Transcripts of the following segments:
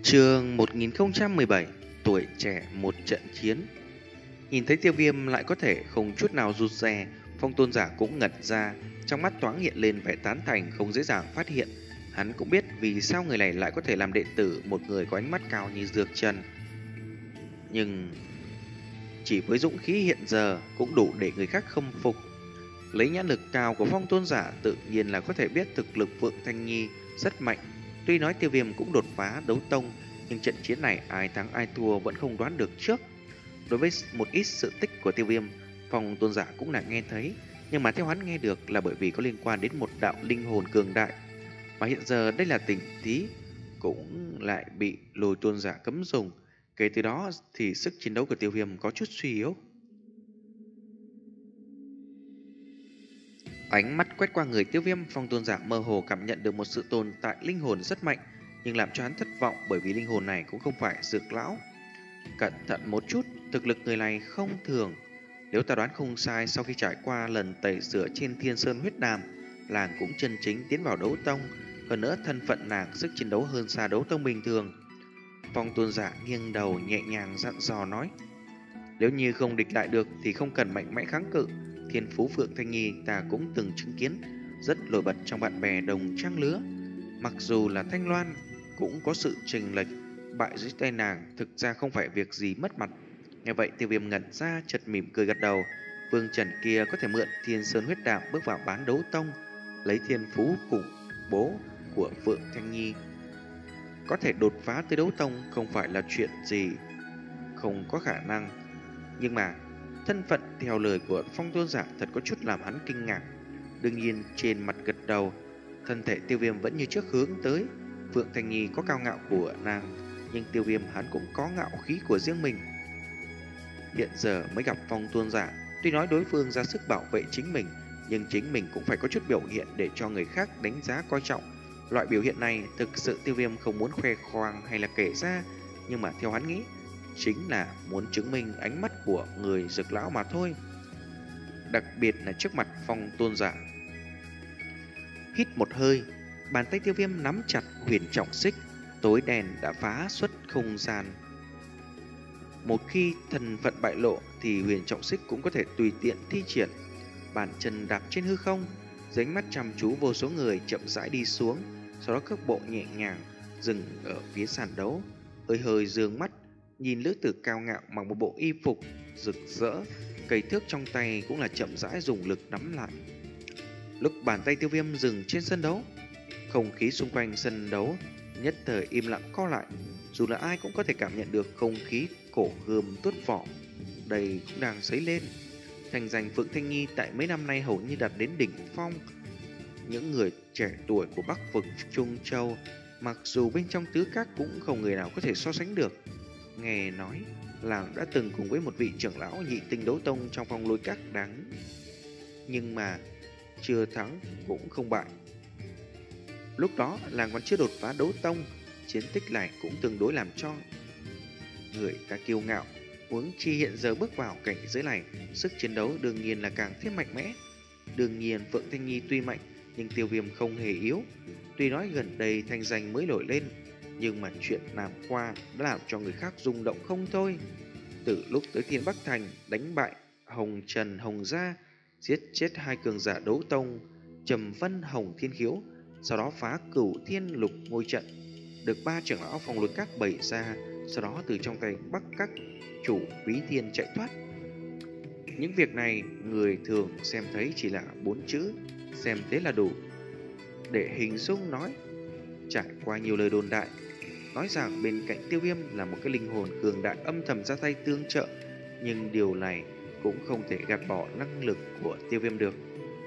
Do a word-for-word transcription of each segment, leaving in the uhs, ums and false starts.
Chương một nghìn không trăm mười bảy. Tuổi trẻ một trận chiến. Nhìn thấy Tiêu Viêm lại có thể không chút nào rụt rè, Phong Tôn giả cũng ngẩn ra, trong mắt thoáng hiện lên vẻ tán thành không dễ dàng phát hiện. Hắn cũng biết vì sao người này lại có thể làm đệ tử một người có ánh mắt cao như Dược Trần. Nhưng chỉ với dũng khí hiện giờ cũng đủ để người khác khâm phục. Lấy nhãn lực cao của Phong Tôn giả tự nhiên là có thể biết thực lực Phượng Thanh Nhi rất mạnh. Tuy nói Tiêu Viêm cũng đột phá đấu tông, nhưng trận chiến này ai thắng ai thua vẫn không đoán được trước. Đối với một ít sự tích của Tiêu Viêm, Phong Tôn giả cũng đã nghe thấy, nhưng mà theo hắn nghe được là bởi vì có liên quan đến một đạo linh hồn cường đại. Mà hiện giờ đây là tình thí cũng lại bị Lôi Tôn giả cấm dùng. Kể từ đó thì sức chiến đấu của Tiêu Viêm có chút suy yếu. Ánh mắt quét qua người Tiêu Viêm, Phong Tôn giả mơ hồ cảm nhận được một sự tồn tại linh hồn rất mạnh, nhưng làm cho hắn thất vọng bởi vì linh hồn này cũng không phải Dược lão. Cẩn thận một chút, thực lực người này không thường. Nếu ta đoán không sai, sau khi trải qua lần tẩy rửa trên Thiên Sơn huyết đàm, nàng cũng chân chính tiến vào đấu tông. Hơn nữa thân phận nàng sức chiến đấu hơn xa đấu tông bình thường. Phong Tôn giả nghiêng đầu nhẹ nhàng dặn dò nói: nếu như không địch lại được thì không cần mạnh mẽ kháng cự. Thiên phú Phượng Thanh Nhi ta cũng từng chứng kiến, rất nổi bật trong bạn bè đồng trang lứa. Mặc dù là Thanh Loan cũng có sự chênh lệch, bại dưới tay nàng thực ra không phải việc gì mất mặt. Nghe vậy Tiêu Viêm ngẩn ra, chợt mỉm cười gật đầu. Vương Trần kia có thể mượn Thiên Sơn huyết đạm bước vào bán đấu tông, lấy thiên phú cùng bố của Phượng Thanh Nhi, có thể đột phá tới đấu tông không phải là chuyện gì không có khả năng. Nhưng mà thân phận theo lời của Phong Tôn giả thật có chút làm hắn kinh ngạc. Đương nhiên trên mặt gật đầu, thân thể Tiêu Viêm vẫn như trước hướng tới. Phượng Thanh Nhi có cao ngạo của nàng, nhưng Tiêu Viêm hắn cũng có ngạo khí của riêng mình. Hiện giờ mới gặp Phong Tôn giả, tuy nói đối phương ra sức bảo vệ chính mình, nhưng chính mình cũng phải có chút biểu hiện để cho người khác đánh giá coi trọng. Loại biểu hiện này thực sự Tiêu Viêm không muốn khoe khoang hay là kể ra, nhưng mà theo hắn nghĩ chính là muốn chứng minh ánh mắt của người Dược lão mà thôi. Đặc biệt là trước mặt Phong Tôn giả. Hít một hơi, bàn tay Tiêu Viêm nắm chặt huyền trọng xích, tối đèn đã phá xuất không gian. Một khi thân phận bại lộ thì huyền trọng xích cũng có thể tùy tiện thi triển. Bàn chân đạp trên hư không, dưới ánh mắt chăm chú vô số người chậm rãi đi xuống, sau đó cước bộ nhẹ nhàng dừng ở phía sàn đấu, hơi hơi dương mắt nhìn nữ tử cao ngạo mặc một bộ y phục rực rỡ, cây thước trong tay cũng là chậm rãi dùng lực nắm lại. Lúc bàn tay Tiêu Viêm dừng trên sân đấu, không khí xung quanh sân đấu nhất thời im lặng co lại. Dù là ai cũng có thể cảm nhận được không khí cổ gươm tuốt vỏ đây cũng đang dấy lên. Thành danh Phượng Thanh Nhi tại mấy năm nay hầu như đạt đến đỉnh phong. Những người trẻ tuổi của Bắc vực Trung Châu, mặc dù bên trong tứ các cũng không người nào có thể so sánh được. Nghe nói làng đã từng cùng với một vị trưởng lão nhị tinh đấu tông trong phong lôi các đáng, nhưng mà chưa thắng cũng không bại. Lúc đó làng còn chưa đột phá đấu tông, chiến tích này cũng tương đối làm cho người ta kiêu ngạo. Huống chi hiện giờ bước vào cảnh giới này, sức chiến đấu đương nhiên là càng thêm mạnh mẽ. Đương nhiên Phượng Thanh Nhi tuy mạnh, nhưng Tiêu Viêm không hề yếu. Tuy nói gần đây thanh danh mới nổi lên, nhưng mà chuyện làm qua đã làm cho người khác rung động không thôi. Từ lúc tới Thiên Bắc Thành đánh bại Hồng Trần Hồng Gia, giết chết hai cường giả đấu tông Trầm Vân Hồng Thiên Khiếu, sau đó phá Cửu Thiên Lục ngôi trận, được ba trưởng lão phong lôi các bày ra, sau đó từ trong tay Bắc các chủ Quý Thiên chạy thoát. Những việc này người thường xem thấy chỉ là bốn chữ xem thế là đủ để hình dung nói. Trải qua nhiều lời đồn đại nói rằng bên cạnh Tiêu Viêm là một cái linh hồn cường đại âm thầm ra tay tương trợ, nhưng điều này cũng không thể gạt bỏ năng lực của Tiêu Viêm được.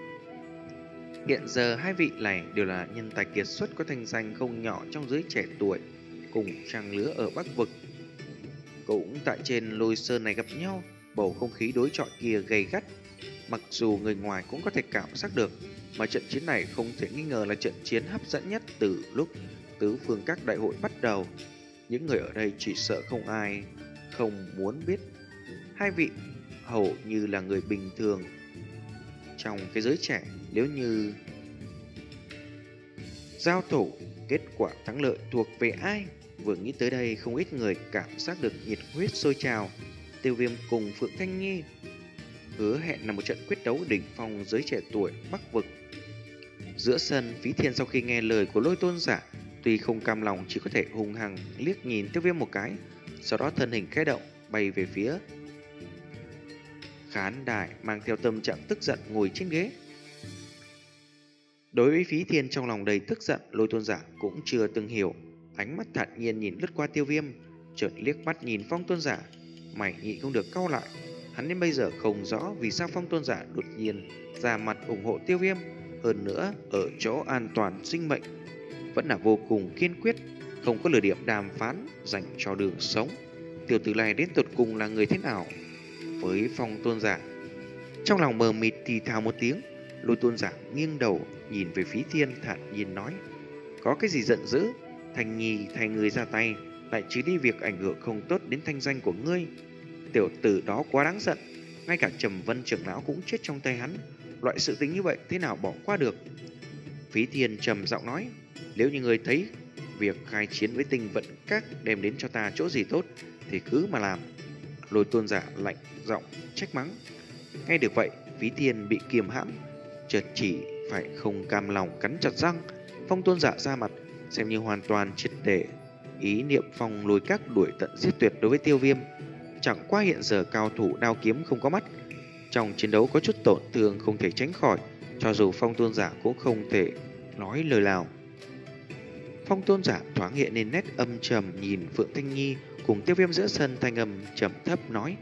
Hiện giờ hai vị này đều là nhân tài kiệt xuất có thanh danh không nhỏ trong giới trẻ tuổi, cùng trang lứa ở Bắc vực. Cũng tại trên Lôi Sơn này gặp nhau, bầu không khí đối chọi kia gay gắt. Mặc dù người ngoài cũng có thể cảm giác được, mà trận chiến này không thể nghi ngờ là trận chiến hấp dẫn nhất từ lúc tứ phương các đại hội bắt đầu. Những người ở đây chỉ sợ không ai không muốn biết. Hai vị hầu như là người bình thường trong cái giới trẻ, nếu như giao thủ, kết quả thắng lợi thuộc về ai? Vừa nghĩ tới đây, không ít người cảm giác được nhiệt huyết sôi trào. Tiêu Viêm cùng Phượng Thanh Nhi hứa hẹn là một trận quyết đấu đỉnh phong giới trẻ tuổi Bắc vực. Giữa sân, Phí Thiên sau khi nghe lời của Lôi Tôn giả, tuy không cam lòng chỉ có thể hung hăng liếc nhìn Tiêu Viêm một cái, sau đó thân hình khẽ động bay về phía khán đài, mang theo tâm trạng tức giận ngồi trên ghế. Đối với Phí Thiên trong lòng đầy tức giận, Lôi Tôn giả cũng chưa từng hiểu. Ánh mắt thản nhiên nhìn lướt qua Tiêu Viêm, chợt liếc mắt nhìn Phong Tôn giả, mày nhị không được cau lại. Hắn đến bây giờ không rõ vì sao Phong Tôn giả đột nhiên ra mặt ủng hộ Tiêu Viêm, hơn nữa ở chỗ an toàn sinh mệnh vẫn là vô cùng kiên quyết, không có lựa điểm đàm phán dành cho đường sống. Tiểu tử này đến tột cùng là người thế nào với Phong Tôn giả? Trong lòng mờ mịt thì thào một tiếng, Lôi Tôn giả nghiêng đầu nhìn về Phí Thiên, thản nhiên nói: có cái gì giận dữ? Thanh Nhi thay người ra tay, lại chỉ đi việc ảnh hưởng không tốt đến thanh danh của ngươi. Tiểu tử đó quá đáng giận, ngay cả Trầm Vân trưởng lão cũng chết trong tay hắn. Loại sự tình như vậy thế nào bỏ qua được? Phí Thiên trầm giọng nói: nếu như ngươi thấy việc khai chiến với Tinh Vận Các đem đến cho ta chỗ gì tốt thì cứ mà làm. Lôi Tôn giả lạnh giọng trách mắng. Nghe được vậy, Phí Thiên bị kiềm hãm, chợt chỉ phải không cam lòng cắn chặt răng. Phong Tôn giả ra mặt, xem như hoàn toàn triệt để ý niệm Phong Lôi Các đuổi tận giết tuyệt đối với Tiêu Viêm. Chẳng qua hiện giờ cao thủ đao kiếm không có mắt, trong chiến đấu có chút tổn thương không thể tránh khỏi, cho dù Phong Tôn giả cũng không thể nói lời nào. Phong Tôn giả thoáng hiện lên nét âm trầm, nhìn Phượng Thanh Nhi cùng Tiêu Viêm giữa sân, thanh âm trầm thấp nói: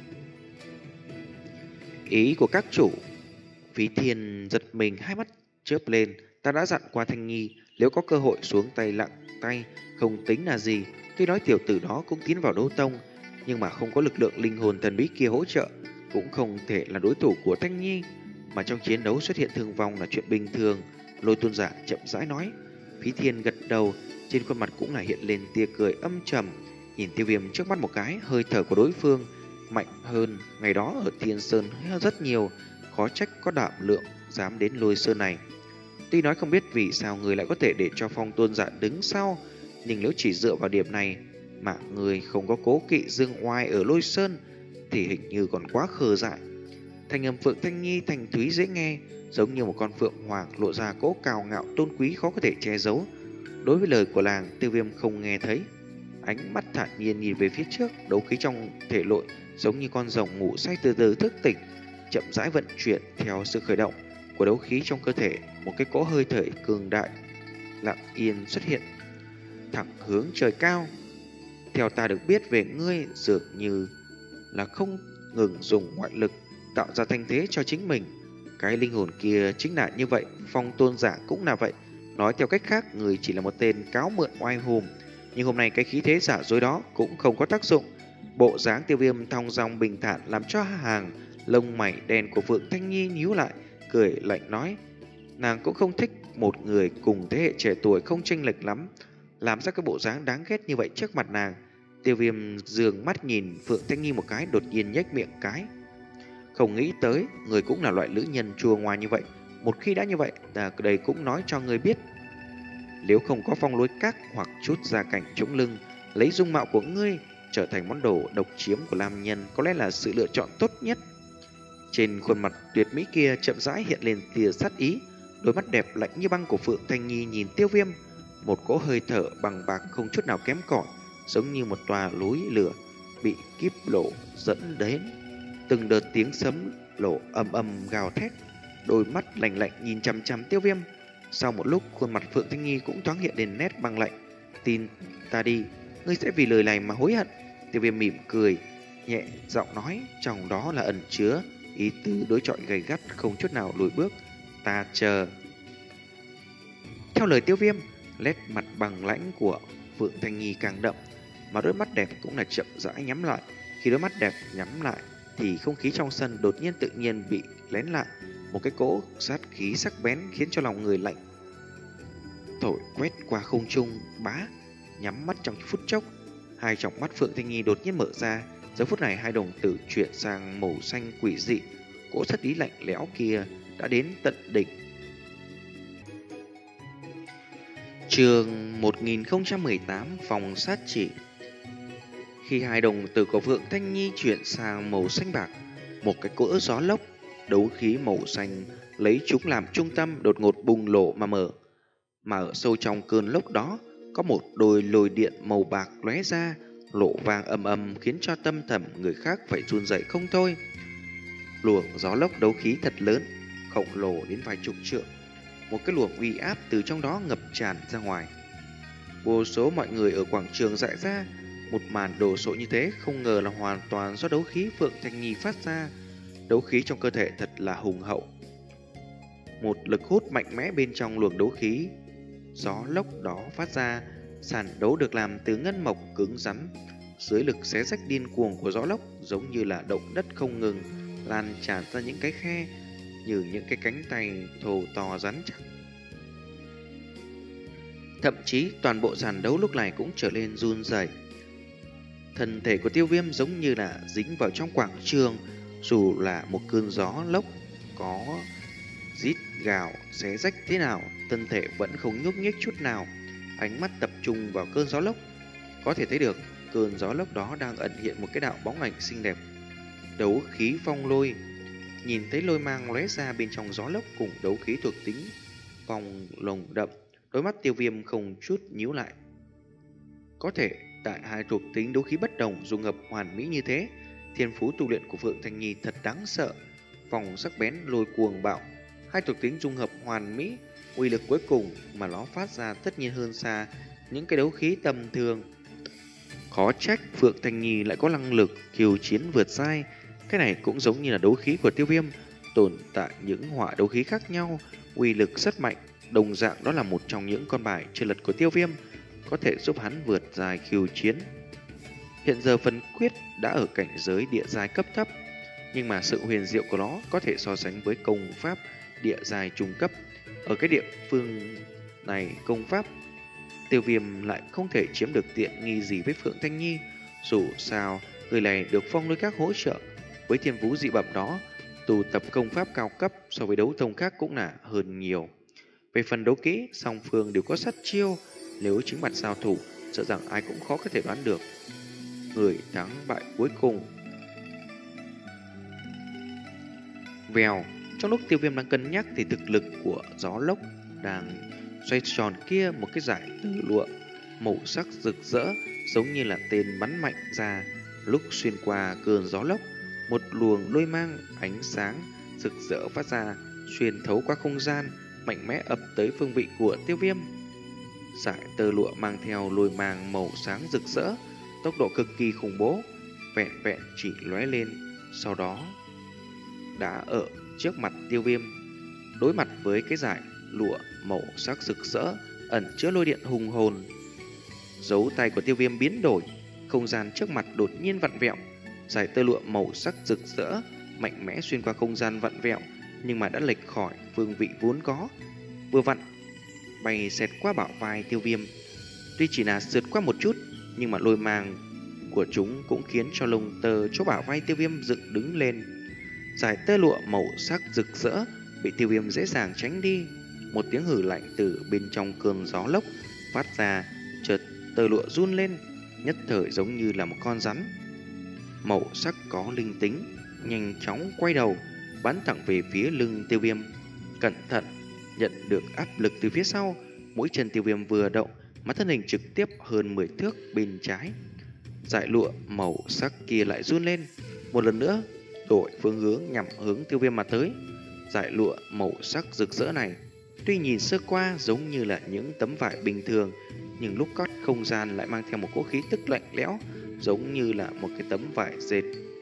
ý của các chủ. Phí Thiên giật mình, hai mắt chớp lên. Ta đã dặn qua Thanh Nhi, nếu có cơ hội xuống tay lặng tay không tính là gì. Tuy nói tiểu tử đó cũng tiến vào đấu tông, nhưng mà không có lực lượng linh hồn thần bí kia hỗ trợ, cũng không thể là đối thủ của Thanh Nhi. Mà trong chiến đấu xuất hiện thương vong là chuyện bình thường. Lôi Tôn giả chậm rãi nói. Phí Thiên gật đầu, trên khuôn mặt cũng là hiện lên tia cười âm trầm, nhìn Tiêu Viêm trước mắt một cái. Hơi thở của đối phương mạnh hơn ngày đó ở Thiên Sơn rất nhiều, khó trách có đảm lượng dám đến Lôi Sơn này. Tuy nói không biết vì sao người lại có thể để cho Phong Tôn giả đứng sau, nhưng nếu chỉ dựa vào điểm này mà người không có cố kỵ dương oai ở Lôi Sơn thì hình như còn quá khờ dại. Thanh âm Phượng Thanh Nhi thanh thúy dễ nghe, giống như một con phượng hoàng, lộ ra cỗ cao ngạo tôn quý khó có thể che giấu. Đối với lời của làng, Tiêu Viêm không nghe thấy, ánh mắt thản nhiên nhìn về phía trước. Đấu khí trong thể nội giống như con rồng ngủ say từ từ thức tỉnh, chậm rãi vận chuyển theo sự khởi động của đấu khí trong cơ thể. Một cái cỗ hơi thở cường đại lặng yên xuất hiện, thẳng hướng trời cao. Theo ta được biết về ngươi, dường như là không ngừng dùng ngoại lực tạo ra thanh thế cho chính mình. Cái linh hồn kia chính là như vậy, Phong Tôn giả cũng là vậy. Nói theo cách khác, người chỉ là một tên cáo mượn oai hùng, nhưng hôm nay cái khí thế giả dối đó cũng không có tác dụng. Bộ dáng Tiêu Viêm thong dong bình thản làm cho hàng lông mày đen của Phượng Thanh Nhi nhíu lại, cười lạnh nói: nàng cũng không thích một người cùng thế hệ trẻ tuổi không chênh lệch lắm làm ra cái bộ dáng đáng ghét như vậy trước mặt nàng. Tiêu Viêm dường mắt nhìn Phượng Thanh Nhi một cái, đột nhiên nhếch miệng cái. Không nghĩ tới người cũng là loại lữ nhân chua ngoa như vậy. Một khi đã như vậy, ta đây cũng nói cho người biết, nếu không có Phong Lôi Các hoặc chút gia cảnh chống lưng, lấy dung mạo của ngươi trở thành món đồ độc chiếm của nam nhân có lẽ là sự lựa chọn tốt nhất. Trên khuôn mặt tuyệt mỹ kia chậm rãi hiện lên tia sát ý, đôi mắt đẹp lạnh như băng của Phượng Thanh Nhi nhìn Tiêu Viêm, một cỗ hơi thở bằng bạc không chút nào kém cỏi, giống như một tòa núi lửa bị kiếp lộ dẫn đến. Từng đợt tiếng sấm lộ ầm ầm gào thét, đôi mắt lạnh lạnh nhìn chằm chằm Tiêu Viêm. Sau một lúc, khuôn mặt Phượng Thanh Nhi cũng thoáng hiện lên nét băng lạnh. Tin ta đi, ngươi sẽ vì lời này mà hối hận. Tiêu Viêm mỉm cười, nhẹ giọng nói, trong đó là ẩn chứa ý tứ đối chọi gay gắt, không chút nào lùi bước. Ta chờ. Theo lời Tiêu Viêm, nét mặt bằng lãnh của Phượng Thanh Nhi càng đậm, mà đôi mắt đẹp cũng là chậm rãi nhắm lại. Khi đôi mắt đẹp nhắm lại thì không khí trong sân đột nhiên tự nhiên bị lén lại, một cái cỗ sát khí sắc bén khiến cho lòng người lạnh thổi quét qua không trung. Bá, nhắm mắt trong phút chốc, hai tròng mắt Phượng Thanh Nhi đột nhiên mở ra. Giờ phút này hai đồng tử chuyển sang màu xanh quỷ dị, cỗ sát ý lạnh lẽo kia đã đến tận đỉnh. Chương một nghìn không trăm mười tám Phòng sát chỉ. Khi hai đồng tử của Phượng Thanh Nhi chuyển sang màu xanh bạc, một cái cỗ gió lốc, đấu khí màu xanh lấy chúng làm trung tâm đột ngột bùng nổ mà mở. Mà ở sâu trong cơn lốc đó, có một đôi lôi điện màu bạc lóe ra, lộ vàng ầm ầm khiến cho tâm thầm người khác phải run rẩy không thôi. Luồng gió lốc đấu khí thật lớn, khổng lồ đến vài chục trượng. Một cái luồng uy áp từ trong đó ngập tràn ra ngoài. Vô số mọi người ở quảng trường dại ra, một màn đồ sộ như thế không ngờ là hoàn toàn do đấu khí Phượng Thanh Nhi phát ra. Đấu khí trong cơ thể thật là hùng hậu. Một lực hút mạnh mẽ bên trong luồng đấu khí gió lốc đó phát ra, sàn đấu được làm từ ngân mộc cứng rắn. Dưới lực xé rách điên cuồng của gió lốc giống như là động đất không ngừng lan tràn ra những cái khe, như những cái cánh tay thô to rắn chắc. Thậm chí toàn bộ sàn đấu lúc này cũng trở nên run rẩy. Thân thể của Tiêu Viêm giống như là dính vào trong quảng trường, dù là một cơn gió lốc có rít gào xé rách thế nào, thân thể vẫn không nhúc nhích chút nào. Ánh mắt tập trung vào cơn gió lốc, có thể thấy được cơn gió lốc đó đang ẩn hiện một cái đạo bóng ảnh xinh đẹp. Đấu khí phong lôi. Nhìn thấy lôi mang lóe ra bên trong gió lốc cùng đấu khí thuộc tính phong lồng đậm, đôi mắt Tiêu Viêm không chút nhíu lại. Có thể tại hai thuộc tính đấu khí bất đồng dung hợp hoàn mỹ như thế, thiên phú tu luyện của Phượng Thanh Nhi thật đáng sợ. Vòng sắc bén lôi cuồng bạo, hai thuộc tính dung hợp hoàn mỹ, uy lực cuối cùng mà nó phát ra tất nhiên hơn xa những cái đấu khí tầm thường. Khó trách Phượng Thanh Nhi lại có năng lực khiêu chiến vượt giai. Cái này cũng giống như là đấu khí của Tiêu Viêm, tồn tại những hỏa đấu khí khác nhau, uy lực rất mạnh. Đồng dạng đó là một trong những con bài chơi lật của Tiêu Viêm, có thể giúp hắn vượt giai khiêu chiến. Hiện giờ phần quyết đã ở cảnh giới địa giai cấp thấp, nhưng mà sự huyền diệu của nó có thể so sánh với công pháp địa giai trung cấp. Ở cái địa phương này, công pháp Tiêu Viêm lại không thể chiếm được tiện nghi gì với Phượng Thanh Nhi. Dù sao, người này được phong lôi các hỗ trợ, với thiên phú dị bẩm đó, tu tập công pháp cao cấp so với đấu tông khác cũng là hơn nhiều. Về phần đấu kỹ, song phương đều có sát chiêu, nếu chính mặt giao thủ, sợ rằng ai cũng khó có thể đoán được người thắng bại cuối cùng. Vèo, trong lúc Tiêu Viêm đang cân nhắc thì thực lực của gió lốc đang xoay tròn kia, một cái dải tơ lụa màu sắc rực rỡ giống như là tên bắn mạnh ra. Lúc xuyên qua cơn gió lốc, một luồng lôi mang ánh sáng rực rỡ phát ra, xuyên thấu qua không gian, mạnh mẽ ập tới phương vị của Tiêu Viêm. Dải tơ lụa mang theo lôi mang màu sáng rực rỡ, tốc độ cực kỳ khủng bố, vẹn vẹn chỉ lóe lên, sau đó đã ở trước mặt Tiêu Viêm. Đối mặt với cái dải lụa màu sắc rực rỡ ẩn chứa lôi điện hùng hồn, dấu tay của Tiêu Viêm biến đổi, không gian trước mặt đột nhiên vặn vẹo. Dải tơ lụa màu sắc rực rỡ mạnh mẽ xuyên qua không gian vặn vẹo, nhưng mà đã lệch khỏi phương vị vốn có, vừa vặn bay xẹt qua bả vai Tiêu Viêm. Tuy chỉ là sượt qua một chút, nhưng mà lôi mang của chúng cũng khiến cho lông tơ chỗ bả vai Tiêu Viêm dựng đứng lên. Dải tơ lụa màu sắc rực rỡ bị Tiêu Viêm dễ dàng tránh đi. Một tiếng hử lạnh từ bên trong cơn gió lốc phát ra, chợt tơ lụa run lên, nhất thời giống như là một con rắn màu sắc có linh tính, nhanh chóng quay đầu bắn thẳng về phía lưng Tiêu Viêm. Cẩn thận, nhận được áp lực từ phía sau, mũi chân Tiêu Viêm vừa động, mà thân hình trực tiếp hơn mười thước bên trái. Dải lụa màu sắc kia lại run lên, một lần nữa đổi phương hướng nhằm hướng Tiêu Viêm mà tới. Dải lụa màu sắc rực rỡ này tuy nhìn sơ qua giống như là những tấm vải bình thường, nhưng lúc cắt không gian lại mang theo một cỗ khí tức lạnh lẽo, giống như là một cái tấm vải dệt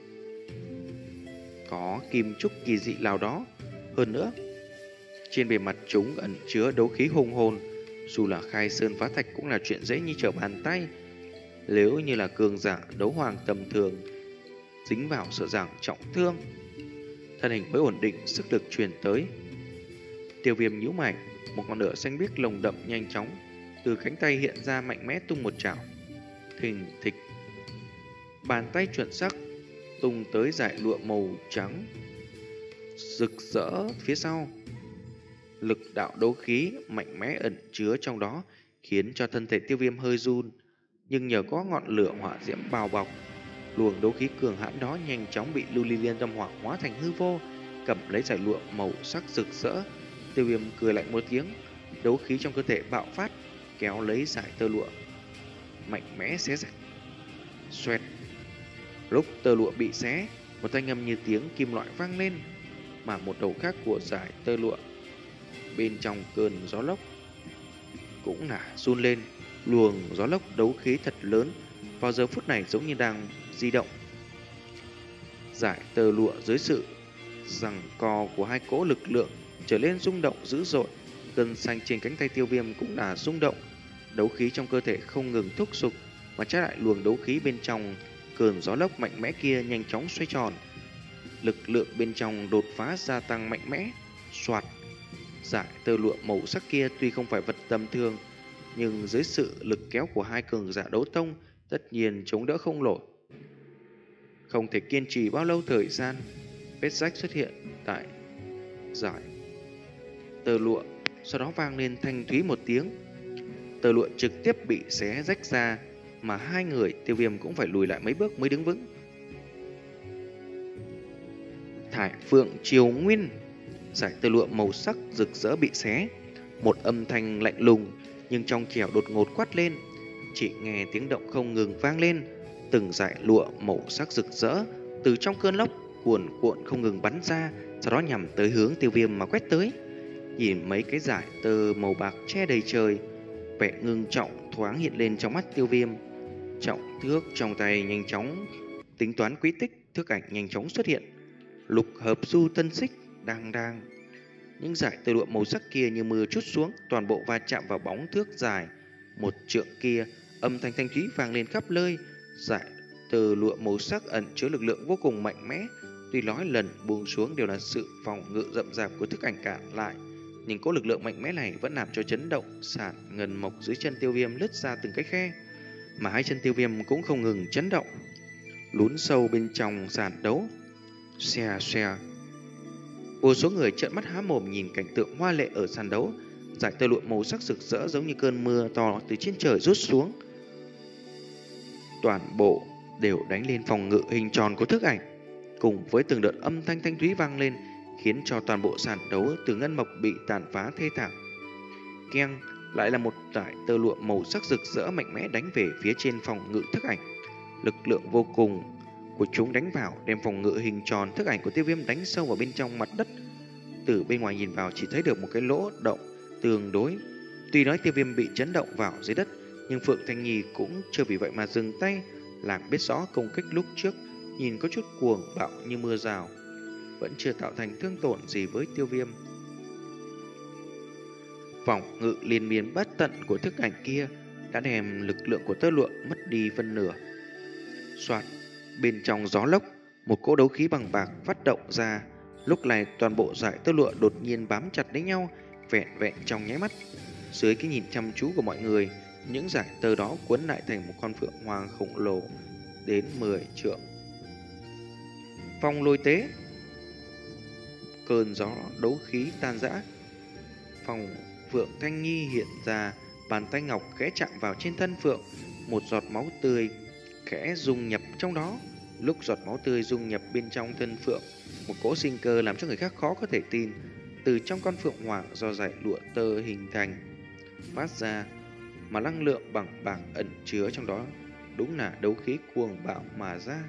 có kim trúc kỳ dị nào đó. Hơn nữa, trên bề mặt chúng ẩn chứa đấu khí hùng hồn, dù là khai sơn phá thạch cũng là chuyện dễ như trở bàn tay. Nếu như là cường giả đấu hoàng tầm thường dính vào sợ rằng trọng thương. Thân hình mới ổn định, sức lực truyền tới. Tiêu Viêm nhíu mày, một ngọn lửa xanh biếc lồng đậm nhanh chóng từ cánh tay hiện ra, mạnh mẽ tung một chảo. Thình thịch, bàn tay chuẩn xác tung tới dải lụa màu trắng rực rỡ phía sau. Lực đạo đấu khí mạnh mẽ ẩn chứa trong đó khiến cho thân thể Tiêu Viêm hơi run. Nhưng nhờ có ngọn lửa hỏa diễm bao bọc, luồng đấu khí cường hãn đó nhanh chóng bị lưu ly liên tâm hỏa hóa thành hư vô. Cầm lấy giải lụa màu sắc rực rỡ, Tiêu Viêm cười lạnh một tiếng, đấu khí trong cơ thể bạo phát, kéo lấy giải tơ lụa, mạnh mẽ xé rách. Xoẹt. Lúc tơ lụa bị xé, một thanh âm như tiếng kim loại vang lên, mà một đầu khác của giải tơ lụa bên trong cơn gió lốc cũng là run lên. Luồng gió lốc đấu khí thật lớn vào giờ phút này giống như đang di động. Giải tơ lụa dưới sự giằng co của hai cỗ lực lượng trở lên rung động dữ dội. Gân xanh trên cánh tay Tiêu Viêm cũng là rung động, đấu khí trong cơ thể không ngừng thúc giục, mà trái lại luồng đấu khí bên trong cơn gió lốc mạnh mẽ kia nhanh chóng xoay tròn. Lực lượng bên trong đột phá gia tăng mạnh mẽ. Soạt. Giải tơ lụa màu sắc kia tuy không phải vật tầm thường, nhưng dưới sự lực kéo của hai cường giả đấu tông, tất nhiên chống đỡ không nổi. Không thể kiên trì bao lâu thời gian, vết rách xuất hiện tại giải tơ lụa, sau đó vang lên thanh thúy một tiếng. Tơ lụa trực tiếp bị xé rách ra, mà hai người Tiêu Viêm cũng phải lùi lại mấy bước mới đứng vững. Thải Phượng Triều Nguyên. Giải tơ lụa màu sắc rực rỡ bị xé, một âm thanh lạnh lùng nhưng trong trẻo đột ngột quát lên. Chỉ nghe tiếng động không ngừng vang lên, từng dải lụa màu sắc rực rỡ từ trong cơn lốc cuồn cuộn không ngừng bắn ra, sau đó nhằm tới hướng Tiêu Viêm mà quét tới. Nhìn mấy cái dải tơ màu bạc che đầy trời, vẻ ngưng trọng thoáng hiện lên trong mắt Tiêu Viêm. Trọng thước trong tay nhanh chóng tính toán quy tích, thước ảnh nhanh chóng xuất hiện. Lục hợp du tân xích đang đang. Những dải tơ lụa màu sắc kia như mưa trút xuống, toàn bộ va chạm vào bóng thước dài một trượng kia, âm thanh thanh thúy vang lên khắp nơi. Dải tơ lụa màu sắc ẩn chứa lực lượng vô cùng mạnh mẽ, tuy nói lần buông xuống đều là sự phòng ngự rậm rạp của thức ảnh cản lại, nhưng có lực lượng mạnh mẽ này vẫn làm cho chấn động sàn ngần mộc dưới chân Tiêu Viêm lứt ra từng cái khe, mà hai chân Tiêu Viêm cũng không ngừng chấn động, lún sâu bên trong sàn đấu. Xe xe. Vô số người trợn mắt há mồm nhìn cảnh tượng hoa lệ ở sàn đấu. Giải tơ lụa màu sắc rực rỡ giống như cơn mưa to từ trên trời rút xuống, toàn bộ đều đánh lên phòng ngự hình tròn của thức ảnh, cùng với từng đợt âm thanh thanh thúy vang lên, khiến cho toàn bộ sàn đấu từ ngân mộc bị tàn phá thê thảm. Keng, lại là một giải tơ lụa màu sắc rực rỡ mạnh mẽ đánh về phía trên phòng ngự thức ảnh. Lực lượng vô cùng của chúng đánh vào, đem phòng ngự hình tròn thức ảnh của Tiêu Viêm đánh sâu vào bên trong mặt đất. Từ bên ngoài nhìn vào chỉ thấy được một cái lỗ động tương đối. Tuy nói Tiêu Viêm bị chấn động vào dưới đất, nhưng Phượng Thanh Nhi cũng chưa vì vậy mà dừng tay. Làm biết rõ công kích lúc trước nhìn có chút cuồng bạo như mưa rào, vẫn chưa tạo thành thương tổn gì với Tiêu Viêm. Phòng ngự liên miên bất tận của thức ảnh kia đã đem lực lượng của tơ lụa mất đi phân nửa. Soạt. Bên trong gió lốc, một cỗ đấu khí bằng bạc phát động ra. Lúc này toàn bộ dải tơ lụa đột nhiên bám chặt lấy nhau, vẹn vẹn trong nháy mắt. Dưới cái nhìn chăm chú của mọi người, những dải tơ đó quấn lại thành một con phượng hoàng khổng lồ đến mười trượng. Phong lôi tế. Cơn gió đấu khí tan rã, phòng Phượng Thanh Nhi hiện ra, bàn tay ngọc khẽ chạm vào trên thân phượng, một giọt máu tươi khẽ dung nhập trong đó. Lúc giọt máu tươi dung nhập bên trong thân phượng, một cỗ sinh cơ làm cho người khác khó có thể tin từ trong con phượng hoàng do dải lụa tơ hình thành phát ra, mà năng lượng bằng bạc ẩn chứa trong đó đúng là đấu khí cuồng bạo mà ra.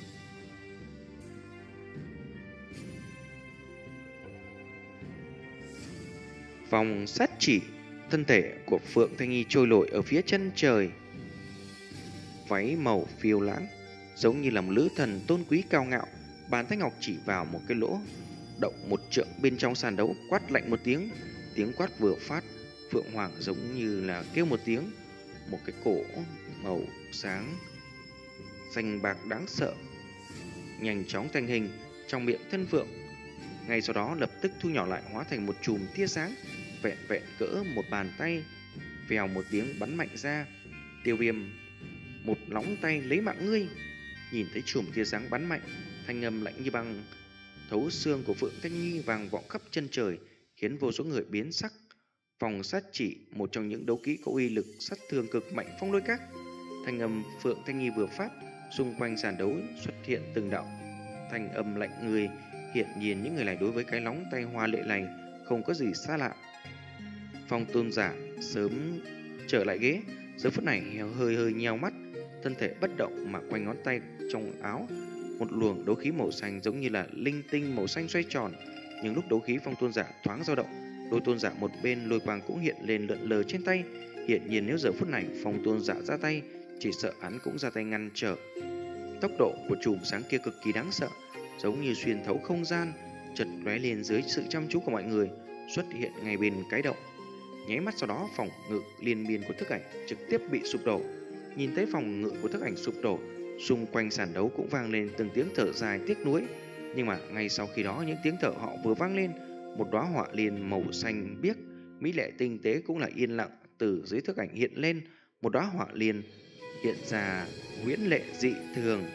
Vòng sát chỉ. Thân thể của Phượng Thanh Nhi trôi nổi ở phía chân trời, váy màu phiêu lãng giống như là một lữ thần tôn quý cao ngạo. Bàn tay ngọc chỉ vào một cái lỗ động một trượng bên trong sàn đấu, quát lạnh một tiếng. Tiếng quát vừa phát, Phượng Hoàng giống như là kêu một tiếng, một cái cổ màu sáng xanh bạc đáng sợ nhanh chóng thành hình trong miệng thân phượng. Ngay sau đó lập tức thu nhỏ lại, hóa thành một chùm tia sáng vẹn vẹn cỡ một bàn tay, vèo một tiếng bắn mạnh ra. Tiêu Viêm, một nóng tay lấy mạng ngươi. Nhìn thấy chùm tia sáng bắn mạnh, thanh âm lạnh như băng thấu xương của Phượng Thanh Nhi vang vọng khắp chân trời, khiến vô số người biến sắc. Phong sát chỉ, một trong những đấu kỹ có uy lực sát thương cực mạnh phong lôi các. Thanh âm Phượng Thanh Nhi vừa phát, xung quanh sàn đấu xuất hiện từng đạo thanh âm lạnh người. Hiện nhiên những người này đối với cái nóng tay hoa lệ này không có gì xa lạ. Phong tôn giả sớm trở lại ghế, giờ phút này hơi hơi nheo mắt, thân thể bất động mà quanh ngón tay trong áo một luồng đấu khí màu xanh giống như là linh tinh màu xanh xoay tròn. Nhưng lúc đấu khí phong tôn giả thoáng dao động, đôi tôn giả một bên lôi quang cũng hiện lên lượn lờ trên tay. Hiện nhiên nếu giờ phút này phong tôn giả ra tay, chỉ sợ hắn cũng ra tay ngăn trở. Tốc độ của chùm sáng kia cực kỳ đáng sợ, giống như xuyên thấu không gian, chợt lóe lên dưới sự chăm chú của mọi người, xuất hiện ngay bên cái động. Nháy mắt sau đó, phòng ngự liên miên của Thức Ảnh trực tiếp bị sụp đổ. Nhìn thấy phòng ngự của Thức Ảnh sụp đổ, xung quanh sàn đấu cũng vang lên từng tiếng thở dài tiếc nuối. Nhưng mà ngay sau khi đó, những tiếng thở họ vừa vang lên, một đóa họa liên màu xanh biếc mỹ lệ tinh tế cũng là yên lặng từ dưới Thức Ảnh hiện lên. Một đóa họa liên hiện ra huyễn lệ dị thường.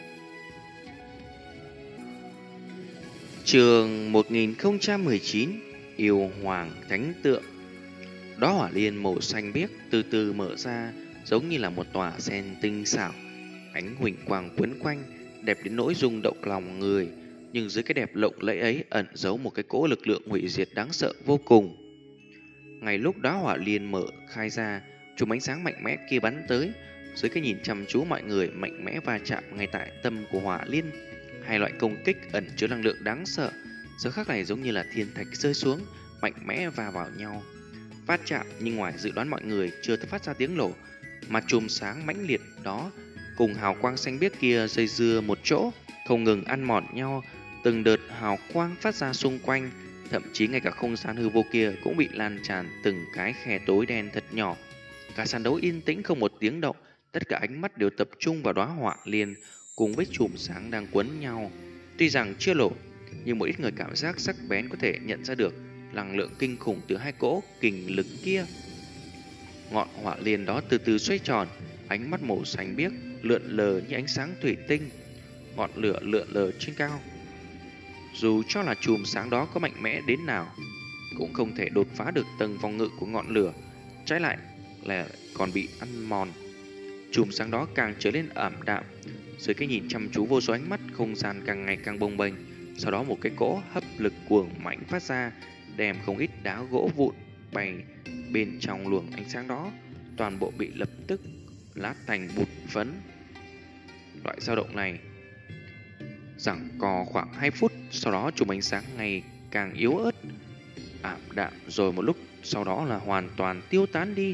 Chương một nghìn không trăm mười chín, Yêu Hoàng Thánh Tượng. Đóa hỏa liên màu xanh biếc từ từ mở ra, giống như là một tòa sen tinh xảo, ánh huỳnh quang quấn quanh, đẹp đến nỗi rung động lòng người. Nhưng dưới cái đẹp lộng lẫy ấy ẩn giấu một cái cỗ lực lượng hủy diệt đáng sợ vô cùng. Ngay lúc đóa hỏa liên mở khai ra, chùm ánh sáng mạnh mẽ kia bắn tới. Dưới cái nhìn chăm chú mọi người, mạnh mẽ va chạm ngay tại tâm của hỏa liên. Hai loại công kích ẩn chứa năng lượng đáng sợ, giờ khắc này giống như là thiên thạch rơi xuống, mạnh mẽ va vào nhau. Va chạm nhưng ngoài dự đoán mọi người chưa thể phát ra tiếng nổ, mà chùm sáng mãnh liệt đó cùng hào quang xanh biếc kia dây dưa một chỗ, không ngừng ăn mòn nhau. Từng đợt hào quang phát ra xung quanh, thậm chí ngay cả không gian hư vô kia cũng bị lan tràn từng cái khe tối đen thật nhỏ. Cả sàn đấu yên tĩnh không một tiếng động, tất cả ánh mắt đều tập trung vào đóa hỏa liên cùng với chùm sáng đang quấn nhau. Tuy rằng chưa lộ, nhưng một ít người cảm giác sắc bén có thể nhận ra được năng lượng kinh khủng từ hai cỗ kình lực kia. Ngọn hỏa liên đó từ từ xoay tròn, ánh mắt màu xanh biếc lượn lờ như ánh sáng thủy tinh, ngọn lửa lượn lờ trên cao. Dù cho là chùm sáng đó có mạnh mẽ đến nào, cũng không thể đột phá được tầng phòng ngự của ngọn lửa, trái lại là còn bị ăn mòn. Chùm sáng đó càng trở nên ảm đạm, dưới cái nhìn chăm chú vô số ánh mắt, không gian càng ngày càng bồng bềnh. Sau đó một cái cỗ hấp lực cuồng mạnh phát ra, đem không ít đá gỗ vụn bay bên trong luồng ánh sáng đó, toàn bộ bị lập tức lát thành bụt phấn. Loại dao động này giằng co khoảng hai phút, sau đó chùm ánh sáng ngày càng yếu ớt, ảm đạm, rồi một lúc sau đó là hoàn toàn tiêu tán đi.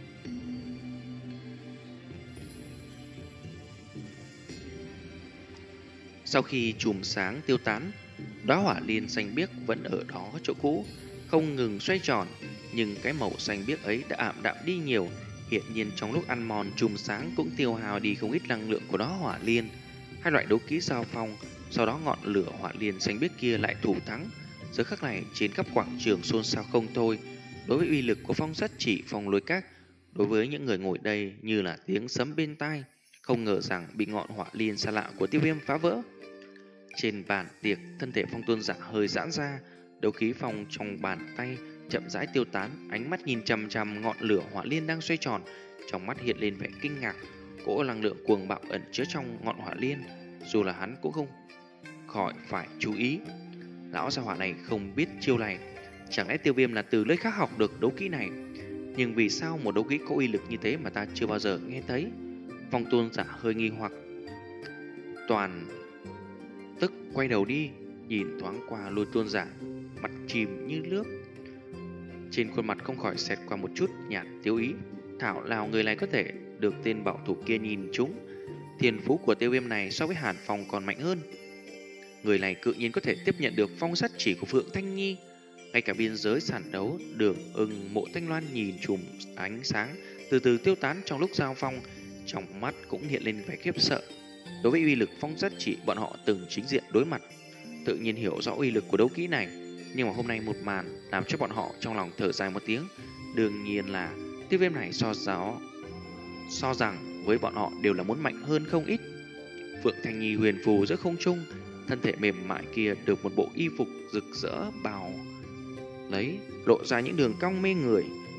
Sau khi chùm sáng tiêu tán, đóa hỏa liên xanh biếc vẫn ở đó chỗ cũ, không ngừng xoay tròn, nhưng cái màu xanh biếc ấy đã ảm đạm đi nhiều. Hiện nhiên trong lúc ăn mòn, chùm sáng cũng tiêu hao đi không ít năng lượng của đóa hỏa liên. Hai loại đấu kỹ giao phong, sau đó ngọn lửa hỏa liên xanh biếc kia lại thủ thắng. Giờ khắc này trên khắp quảng trường xôn xao không thôi. Đối với uy lực của phong sát chỉ, phong lôi các, đối với những người ngồi đây như là tiếng sấm bên tai, không ngờ rằng bị ngọn hỏa liên xa lạ của Tiêu Viêm phá vỡ. Trên bàn tiệc, thân thể phong tôn giả hơi giãn ra, đấu khí phong trong bàn tay chậm rãi tiêu tán, ánh mắt nhìn chằm chằm ngọn lửa hỏa liên đang xoay tròn, trong mắt hiện lên vẻ kinh ngạc. Cỗ năng lượng cuồng bạo ẩn chứa trong ngọn hỏa liên, dù là hắn cũng không khỏi phải chú ý. Lão gia hỏa này không biết chiêu này, chẳng lẽ Tiêu Viêm là từ nơi khác học được đấu kỹ này? Nhưng vì sao một đấu kỹ có uy lực như thế mà ta chưa bao giờ nghe thấy? Phong tôn giả hơi nghi hoặc, toàn tức quay đầu đi, nhìn thoáng qua Lôi tôn giả, mặt chìm như nước. Trên khuôn mặt không khỏi xẹt qua một chút nhạt tiêu ý. Thảo nào người này có thể được tên bảo thủ kia nhìn trúng. Thiên phú của Tiêu Viêm này so với Hàn Phong còn mạnh hơn. Người này cự nhiên có thể tiếp nhận được phong sát chỉ của Phượng Thanh Nhi. Ngay cả biên giới sản đấu, Đường Ưng, Mộ Thanh Loan nhìn chùm ánh sáng từ từ tiêu tán trong lúc giao phong, trong mắt cũng hiện lên vẻ khiếp sợ. Đối với uy lực phong sát chỉ, bọn họ từng chính diện đối mặt, tự nhiên hiểu rõ uy lực của đấu kỹ này. Nhưng mà hôm nay một màn làm cho bọn họ trong lòng thở dài một tiếng. Đương nhiên là Tiêu Viêm này so giáo so rằng với bọn họ đều là muốn mạnh hơn không ít. Phượng Thanh Nhi huyền phù giữa không trung, thân thể mềm mại kia được một bộ y phục rực rỡ bào lấy, lộ ra những đường cong mê người.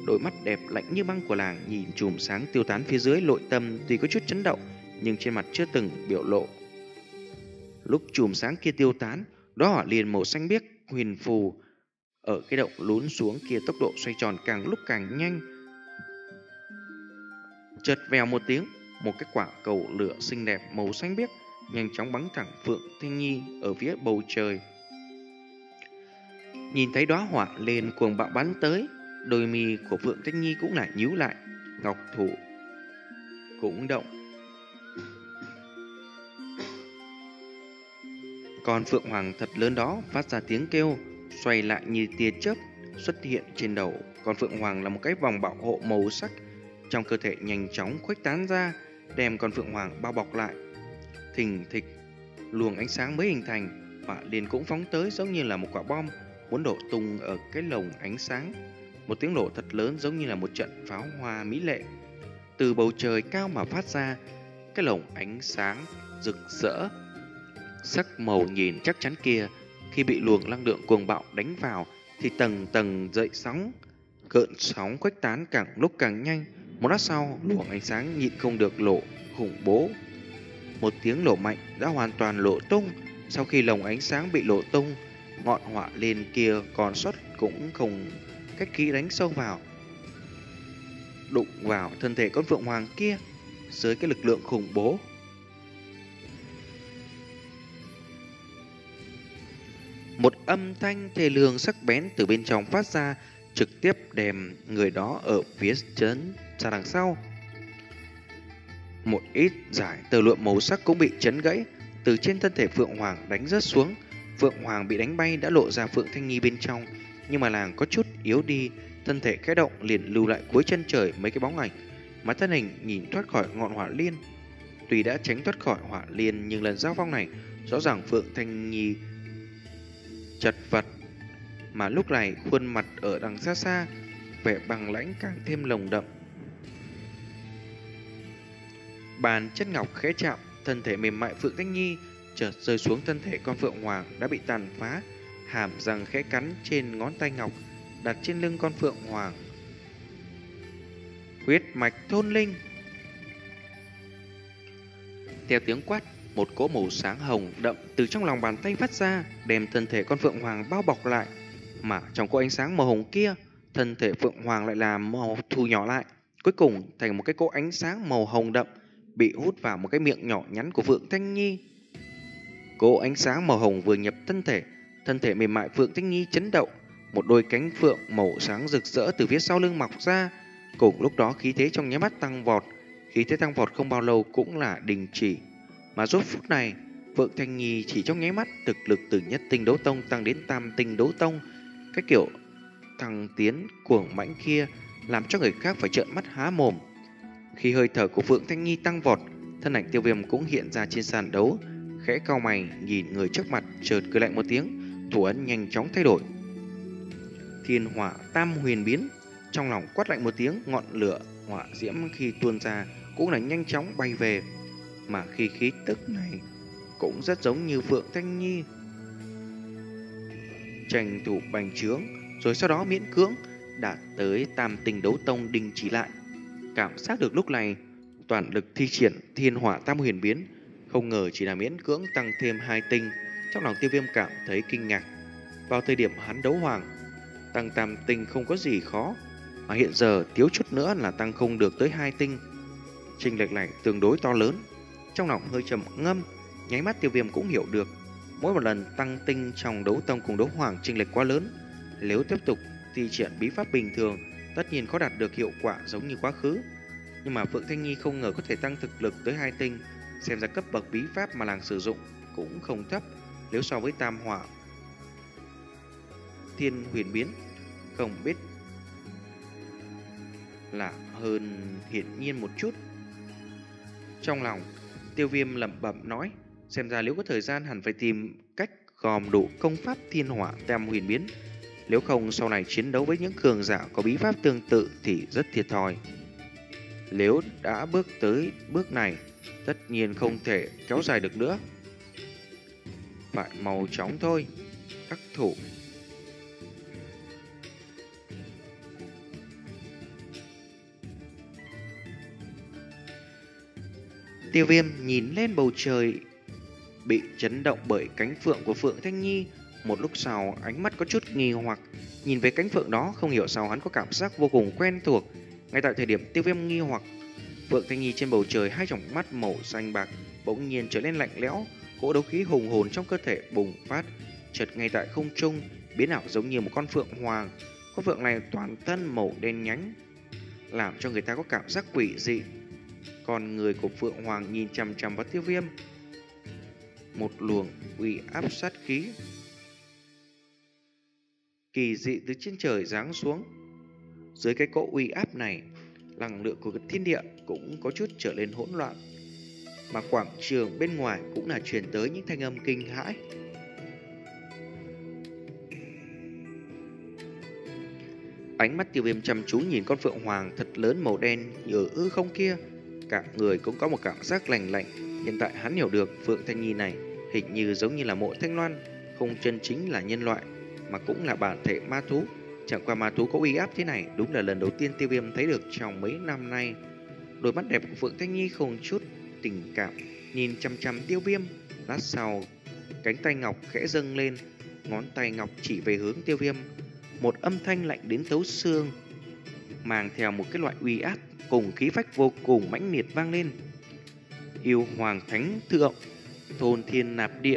Đôi mắt đẹp lạnh như băng của nàng nhìn chùm sáng tiêu tán phía dưới, nội tâm tuy có chút chấn động nhưng trên mặt chưa từng biểu lộ. Lúc chùm sáng kia tiêu tán, đó hỏa liền màu xanh biếc huyền phù ở cái động lún xuống kia, tốc độ xoay tròn càng lúc càng nhanh. Chợt vèo một tiếng, một cái quả cầu lửa xinh đẹp màu xanh biếc nhanh chóng bắn thẳng Phượng Thanh Nhi ở phía bầu trời. Nhìn thấy đóa hỏa lên cuồng bạo bắn tới, đôi mi của Phượng Thanh Nhi cũng lại nhíu lại, ngọc thủ cũng động. Còn Phượng Hoàng thật lớn đó phát ra tiếng kêu, xoay lại như tia chớp xuất hiện trên đầu. Còn Phượng Hoàng là một cái vòng bảo hộ màu sắc trong cơ thể nhanh chóng khuếch tán ra, đem con Phượng Hoàng bao bọc lại. Thình thịch, luồng ánh sáng mới hình thành, hỏa liền cũng phóng tới giống như là một quả bom muốn đổ tung ở cái lồng ánh sáng. Một tiếng nổ thật lớn giống như là một trận pháo hoa mỹ lệ từ bầu trời cao mà phát ra. Cái lồng ánh sáng rực rỡ sắc màu nhìn chắc chắn kia, khi bị luồng năng lượng cuồng bạo đánh vào thì tầng tầng dậy sóng, cơn sóng khuếch tán càng lúc càng nhanh. Một lát sau, luồng ánh sáng nhịn không được lộ khủng bố. Một tiếng nổ mạnh đã hoàn toàn lộ tung. Sau khi lồng ánh sáng bị lộ tung, ngọn hỏa lên kia còn sót cũng không cách khí đánh sâu vào, đụng vào thân thể con Phượng Hoàng kia. Dưới cái lực lượng khủng bố, một âm thanh thê lương sắc bén từ bên trong phát ra, trực tiếp đem người đó ở phía chân ra đằng sau. Một ít giải tơ lụa màu sắc cũng bị chấn gãy từ trên thân thể Phượng Hoàng đánh rớt xuống. Phượng Hoàng bị đánh bay đã lộ ra Phượng Thanh Nhi bên trong, nhưng mà nàng có chút yếu đi, thân thể khẽ động liền lưu lại cuối chân trời mấy cái bóng ảnh, mà thân hình nhìn thoát khỏi ngọn hỏa liên. Tuy đã tránh thoát khỏi hỏa liên, nhưng lần giao phong này rõ ràng Phượng Thanh Nhi chật vật, mà lúc này khuôn mặt ở đằng xa xa vẻ bằng lãnh càng thêm lồng đậm. Bàn chân ngọc khẽ chạm thân thể mềm mại Phượng Thanh Nhi, chợt rơi xuống thân thể con Phượng Hoàng đã bị tàn phá. Hàm răng khẽ cắn trên ngón tay ngọc đặt trên lưng con Phượng Hoàng. Huyết mạch thôn linh. Theo tiếng quát, một cỗ màu sáng hồng đậm từ trong lòng bàn tay phát ra, đem thân thể con Phượng Hoàng bao bọc lại. Mà trong cỗ ánh sáng màu hồng kia, thân thể Phượng Hoàng lại là màu thu nhỏ lại, cuối cùng thành một cái cỗ ánh sáng màu hồng đậm bị hút vào một cái miệng nhỏ nhắn của Phượng Thanh Nhi. Cỗ ánh sáng màu hồng vừa nhập thân thể, thân thể mềm mại Phượng Thanh Nhi chấn động, một đôi cánh phượng màu sáng rực rỡ từ phía sau lưng mọc ra. Cùng lúc đó khí thế trong nháy mắt tăng vọt, khí thế tăng vọt không bao lâu cũng là đình chỉ. Mà rốt phút này, Phượng Thanh Nhi chỉ trong nháy mắt thực lực từ nhất tinh đấu tông tăng đến tam tinh đấu tông. Cái kiểu thăng tiến cuồng mãnh kia làm cho người khác phải trợn mắt há mồm. Khi hơi thở của Phượng Thanh Nhi tăng vọt, thân ảnh Tiêu Viêm cũng hiện ra trên sàn đấu, khẽ cau mày nhìn người trước mặt, chợt cười lạnh một tiếng, thủ ấn nhanh chóng thay đổi. Thiên hỏa tam huyền biến, trong lòng quát lạnh một tiếng, ngọn lửa hỏa diễm khi tuôn ra cũng là nhanh chóng bay về, mà khi khí tức này cũng rất giống như Phượng Thanh Nhi. Tranh thủ bành trướng, rồi sau đó miễn cưỡng đạt tới tam tinh đấu tông đình chỉ lại. Cảm giác được lúc này toàn lực thi triển thiên hỏa tam huyền biến, không ngờ chỉ là miễn cưỡng tăng thêm hai tinh. Trong lòng Tiêu Viêm cảm thấy kinh ngạc. Vào thời điểm hắn đấu hoàng, tăng tam tinh không có gì khó, mà hiện giờ thiếu chút nữa là tăng không được tới hai tinh. Chênh lệch này tương đối to lớn. Trong lòng hơi trầm ngâm, nháy mắt Tiêu Viêm cũng hiểu được, mỗi một lần tăng tinh trong đấu tông cùng đấu hoàng chênh lệch quá lớn. Nếu tiếp tục thi triển bí pháp bình thường, tất nhiên có đạt được hiệu quả giống như quá khứ. Nhưng mà Phượng Thanh Nhi không ngờ có thể tăng thực lực tới hai tinh, xem ra cấp bậc bí pháp mà nàng sử dụng cũng không thấp. Nếu so với tam hỏa thiên huyền biến, không biết là hơn hiển nhiên một chút. Trong lòng Tiêu Viêm lẩm bẩm nói, xem ra nếu có thời gian hẳn phải tìm cách gom đủ công pháp thiên hỏa tam huyền biến, nếu không sau này chiến đấu với những cường giả có bí pháp tương tự thì rất thiệt thòi. Nếu đã bước tới bước này, tất nhiên không thể kéo dài được nữa, phải mau chóng thôi. Đắc thủ. Tiêu Viêm nhìn lên bầu trời, bị chấn động bởi cánh phượng của Phượng Thanh Nhi. Một lúc sau, ánh mắt có chút nghi hoặc, nhìn về cánh phượng đó, không hiểu sao hắn có cảm giác vô cùng quen thuộc. Ngay tại thời điểm Tiêu Viêm nghi hoặc, Phượng Thanh Nhi trên bầu trời, hai tròng mắt màu xanh bạc bỗng nhiên trở nên lạnh lẽo, cỗ đấu khí hùng hồn trong cơ thể bùng phát, chợt ngay tại không trung biến ảo giống như một con phượng hoàng. Con phượng này toàn thân màu đen nhánh, làm cho người ta có cảm giác quỷ dị. Con người của phượng hoàng nhìn chằm chằm vào Tiêu Viêm, một luồng uy áp sát khí kỳ dị từ trên trời giáng xuống. Dưới cái cỗ uy áp này, năng lượng của thiên địa cũng có chút trở nên hỗn loạn, mà quảng trường bên ngoài cũng là truyền tới những thanh âm kinh hãi. Ánh mắt Tiêu Viêm chăm chú nhìn con phượng hoàng thật lớn màu đen như ở hư không kia, cả người cũng có một cảm giác lạnh lạnh. Hiện tại hắn hiểu được Phượng Thanh Nhi này hình như giống như là Mộ Thanh Loan, không chân chính là nhân loại mà cũng là bản thể ma thú. Chẳng qua ma thú có uy áp thế này đúng là lần đầu tiên Tiêu Viêm thấy được trong mấy năm nay. Đôi mắt đẹp của Phượng Thanh Nhi không chút tình cảm nhìn chăm chăm Tiêu Viêm. Lát sau, cánh tay ngọc khẽ dâng lên, ngón tay ngọc chỉ về hướng Tiêu Viêm. Một âm thanh lạnh đến thấu xương, mang theo một cái loại uy áp cùng khí phách vô cùng mãnh liệt vang lên. Yêu Hoàng Thánh Thượng, Thôn Thiên Nạp Địa.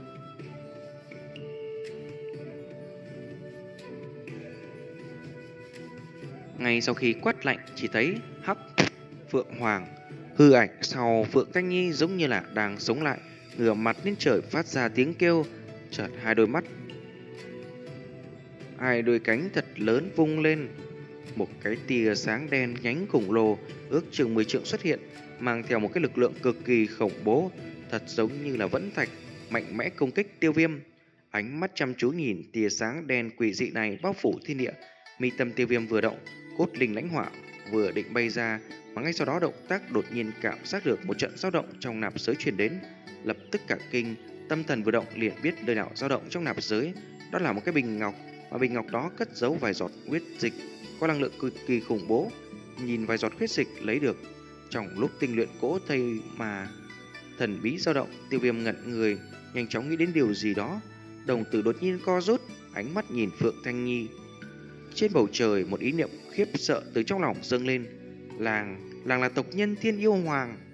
Ngay sau khi quát lạnh, chỉ thấy hắc Phượng Hoàng hư ảnh sau Phượng Thanh Nhi giống như là đang sống lại, ngửa mặt lên trời phát ra tiếng kêu. Chợt hai đôi mắt, hai đôi cánh thật lớn vung lên, một cái tia sáng đen nhánh khổng lồ ước chừng mười trượng xuất hiện, mang theo một cái lực lượng cực kỳ khủng bố, thật giống như là vẫn thạch, mạnh mẽ công kích Tiêu Viêm. Ánh mắt chăm chú nhìn tia sáng đen quỷ dị này bao phủ thiên địa, mi tâm Tiêu Viêm vừa động, cốt linh lãnh hỏa vừa định bay ra, mà ngay sau đó động tác đột nhiên cảm giác được một trận dao động trong nạp giới truyền đến, lập tức cả kinh, tâm thần vừa động liền biết nơi nào dao động trong nạp giới. Đó là một cái bình ngọc, mà bình ngọc đó cất giấu vài giọt huyết dịch có năng lượng cực kỳ khủng bố. Nhìn vài giọt huyết dịch lấy được trong lúc tinh luyện cỗ thây mà thần bí dao động, Tiêu Viêm ngẩn người, nhanh chóng nghĩ đến điều gì đó, đồng tử đột nhiên co rút, ánh mắt nhìn Phượng Thanh Nhi. Trên bầu trời, một ý niệm khiếp sợ từ trong lòng dâng lên. Làng, làng là tộc nhân Thiên Yêu Hoàng.